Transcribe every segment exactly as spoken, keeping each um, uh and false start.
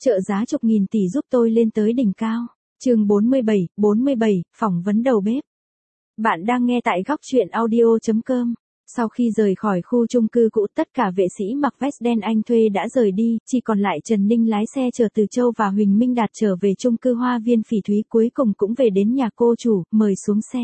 Trợ giá chục nghìn tỷ giúp tôi lên tới đỉnh cao. Chương bốn mươi bảy, bốn mươi bảy, phỏng vấn đầu bếp. Bạn đang nghe tại góc truyện audio chấm com. Sau khi rời khỏi khu chung cư cũ, tất cả vệ sĩ mặc vest đen anh thuê đã rời đi, chỉ còn lại Trần Ninh lái xe chở Từ Châu và Huỳnh Minh Đạt trở về chung cư Hoa Viên Phỉ Thúy, cuối cùng cũng về đến nhà cô chủ, mời xuống xe.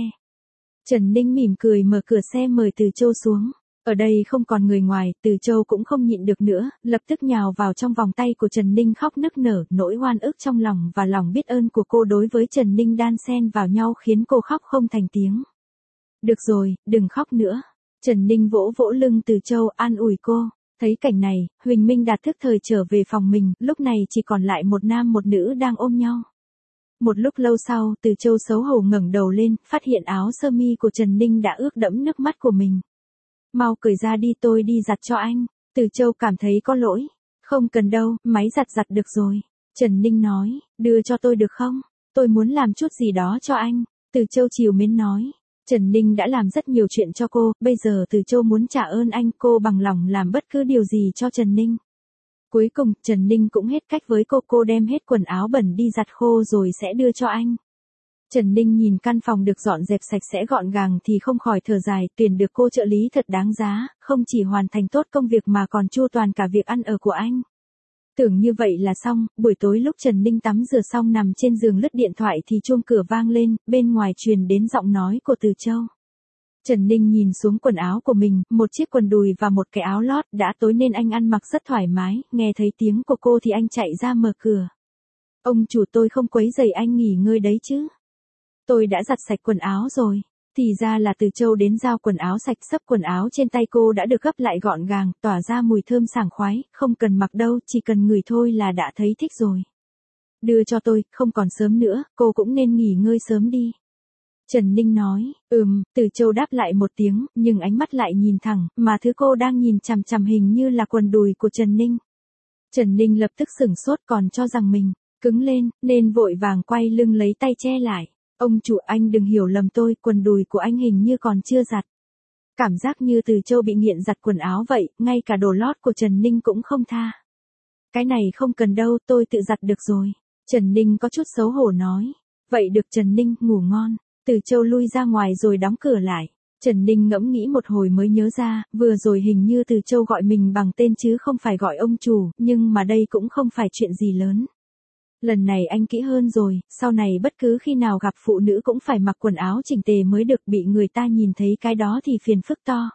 Trần Ninh mỉm cười mở cửa xe mời Từ Châu xuống. Ở đây không còn người ngoài, Từ Châu cũng không nhịn được nữa, lập tức nhào vào trong vòng tay của Trần Ninh khóc nức nở, nỗi oan ức trong lòng và lòng biết ơn của cô đối với Trần Ninh đan xen vào nhau khiến cô khóc không thành tiếng. Được rồi, đừng khóc nữa. Trần Ninh vỗ vỗ lưng Từ Châu an ủi cô. Thấy cảnh này, Huỳnh Minh Đạt thức thời trở về phòng mình, lúc này chỉ còn lại một nam một nữ đang ôm nhau. Một lúc lâu sau, Từ Châu xấu hổ ngẩng đầu lên, phát hiện áo sơ mi của Trần Ninh đã ướt đẫm nước mắt của mình. Mau cởi ra đi, tôi đi giặt cho anh. Từ Châu cảm thấy có lỗi. Không cần đâu, máy giặt giặt được rồi. Trần Ninh nói, đưa cho tôi được không? Tôi muốn làm chút gì đó cho anh. Từ Châu trìu mến nói. Trần Ninh đã làm rất nhiều chuyện cho cô, bây giờ Từ Châu muốn trả ơn anh, cô bằng lòng làm bất cứ điều gì cho Trần Ninh. Cuối cùng, Trần Ninh cũng hết cách với cô, cô đem hết quần áo bẩn đi giặt khô rồi sẽ đưa cho anh. Trần Ninh nhìn căn phòng được dọn dẹp sạch sẽ gọn gàng thì không khỏi thở dài, tuyển được cô trợ lý thật đáng giá, không chỉ hoàn thành tốt công việc mà còn chu toàn cả việc ăn ở của anh. Tưởng như vậy là xong, buổi tối lúc Trần Ninh tắm rửa xong nằm trên giường lướt điện thoại thì chuông cửa vang lên, bên ngoài truyền đến giọng nói của Từ Châu. Trần Ninh nhìn xuống quần áo của mình, một chiếc quần đùi và một cái áo lót, đã tối nên anh ăn mặc rất thoải mái, nghe thấy tiếng của cô thì anh chạy ra mở cửa. Ông chủ, tôi không quấy rầy anh nghỉ ngơi đấy chứ? Tôi đã giặt sạch quần áo rồi. Thì ra là Từ Châu đến giao quần áo sạch, sấp quần áo trên tay cô đã được gấp lại gọn gàng, tỏa ra mùi thơm sảng khoái, không cần mặc đâu, chỉ cần ngửi thôi là đã thấy thích rồi. Đưa cho tôi, không còn sớm nữa, cô cũng nên nghỉ ngơi sớm đi. Trần Ninh nói, ừm, Từ Châu đáp lại một tiếng, nhưng ánh mắt lại nhìn thẳng, mà thứ cô đang nhìn chằm chằm hình như là quần đùi của Trần Ninh. Trần Ninh lập tức sửng sốt, còn cho rằng mình cứng lên, nên vội vàng quay lưng lấy tay che lại. Ông chủ, anh đừng hiểu lầm tôi, quần đùi của anh hình như còn chưa giặt. Cảm giác như Từ Châu bị nghiện giặt quần áo vậy, ngay cả đồ lót của Trần Ninh cũng không tha. Cái này không cần đâu, tôi tự giặt được rồi. Trần Ninh có chút xấu hổ nói. Vậy được Trần Ninh, ngủ ngon. Từ Châu lui ra ngoài rồi đóng cửa lại. Trần Ninh ngẫm nghĩ một hồi mới nhớ ra, vừa rồi hình như Từ Châu gọi mình bằng tên chứ không phải gọi ông chủ, nhưng mà đây cũng không phải chuyện gì lớn. Lần này anh kỹ hơn rồi, sau này bất cứ khi nào gặp phụ nữ cũng phải mặc quần áo chỉnh tề mới được, bị người ta nhìn thấy cái đó thì phiền phức to.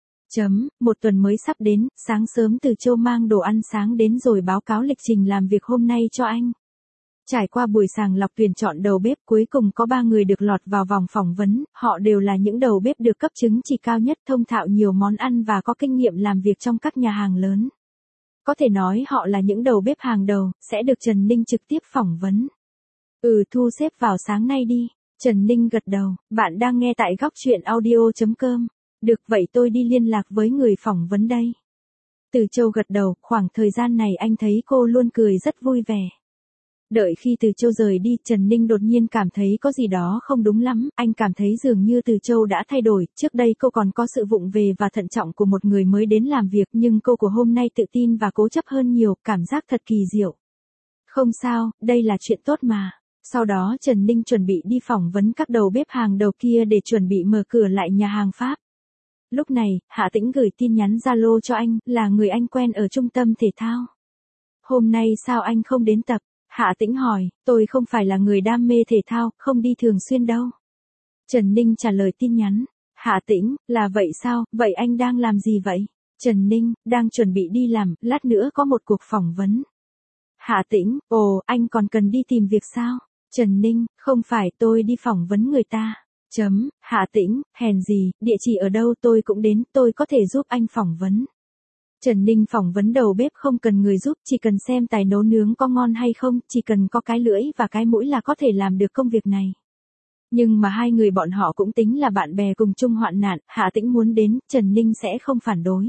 Chấm, một tuần mới sắp đến, sáng sớm Từ Châu mang đồ ăn sáng đến rồi báo cáo lịch trình làm việc hôm nay cho anh. Trải qua buổi sàng lọc tuyển chọn đầu bếp, cuối cùng có ba người được lọt vào vòng phỏng vấn, họ đều là những đầu bếp được cấp chứng chỉ cao nhất, thông thạo nhiều món ăn và có kinh nghiệm làm việc trong các nhà hàng lớn. Có thể nói họ là những đầu bếp hàng đầu, sẽ được Trần Ninh trực tiếp phỏng vấn. Ừ, thu xếp vào sáng nay đi. Trần Ninh gật đầu, bạn đang nghe tại góc truyện audio chấm com. Được, vậy tôi đi liên lạc với người phỏng vấn đây. Từ Châu gật đầu, khoảng thời gian này anh thấy cô luôn cười rất vui vẻ. Đợi khi Từ Châu rời đi, Trần Ninh đột nhiên cảm thấy có gì đó không đúng lắm, anh cảm thấy dường như Từ Châu đã thay đổi, trước đây cô còn có sự vụng về và thận trọng của một người mới đến làm việc, nhưng cô của hôm nay tự tin và cố chấp hơn nhiều, cảm giác thật kỳ diệu. Không sao, đây là chuyện tốt mà. Sau đó Trần Ninh chuẩn bị đi phỏng vấn các đầu bếp hàng đầu kia để chuẩn bị mở cửa lại nhà hàng Pháp. Lúc này, Hạ Tĩnh gửi tin nhắn Zalo cho anh, là người anh quen ở trung tâm thể thao. Hôm nay sao anh không đến tập? Hạ Tĩnh hỏi, tôi không phải là người đam mê thể thao, không đi thường xuyên đâu. Trần Ninh trả lời tin nhắn. Hạ Tĩnh, là vậy sao, vậy anh đang làm gì vậy? Trần Ninh, đang chuẩn bị đi làm, lát nữa có một cuộc phỏng vấn. Hạ Tĩnh, ồ, anh còn cần đi tìm việc sao? Trần Ninh, không phải, tôi đi phỏng vấn người ta. Chấm, Hạ Tĩnh, hèn gì, địa chỉ ở đâu tôi cũng đến, tôi có thể giúp anh phỏng vấn. Trần Ninh phỏng vấn đầu bếp không cần người giúp, chỉ cần xem tài nấu nướng có ngon hay không, chỉ cần có cái lưỡi và cái mũi là có thể làm được công việc này. Nhưng mà hai người bọn họ cũng tính là bạn bè cùng chung hoạn nạn, Hạ Tĩnh muốn đến, Trần Ninh sẽ không phản đối.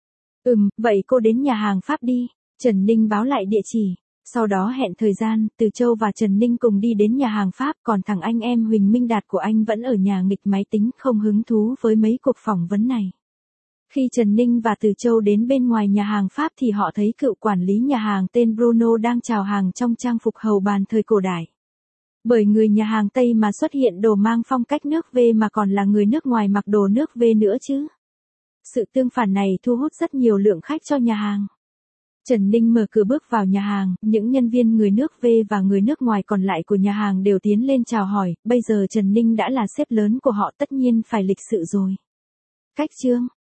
Ừm, vậy cô đến nhà hàng Pháp đi. Trần Ninh báo lại địa chỉ. Sau đó hẹn thời gian, Từ Châu và Trần Ninh cùng đi đến nhà hàng Pháp, còn thằng anh em Huỳnh Minh Đạt của anh vẫn ở nhà nghịch máy tính, không hứng thú với mấy cuộc phỏng vấn này. Khi Trần Ninh và Từ Châu đến bên ngoài nhà hàng Pháp thì họ thấy cựu quản lý nhà hàng tên Bruno đang chào hàng trong trang phục hầu bàn thời cổ đại. Bởi người nhà hàng Tây mà xuất hiện đồ mang phong cách nước V mà còn là người nước ngoài mặc đồ nước V nữa chứ. Sự tương phản này thu hút rất nhiều lượng khách cho nhà hàng. Trần Ninh mở cửa bước vào nhà hàng, những nhân viên người nước V và người nước ngoài còn lại của nhà hàng đều tiến lên chào hỏi, bây giờ Trần Ninh đã là sếp lớn của họ tất nhiên phải lịch sự rồi. Cách trương,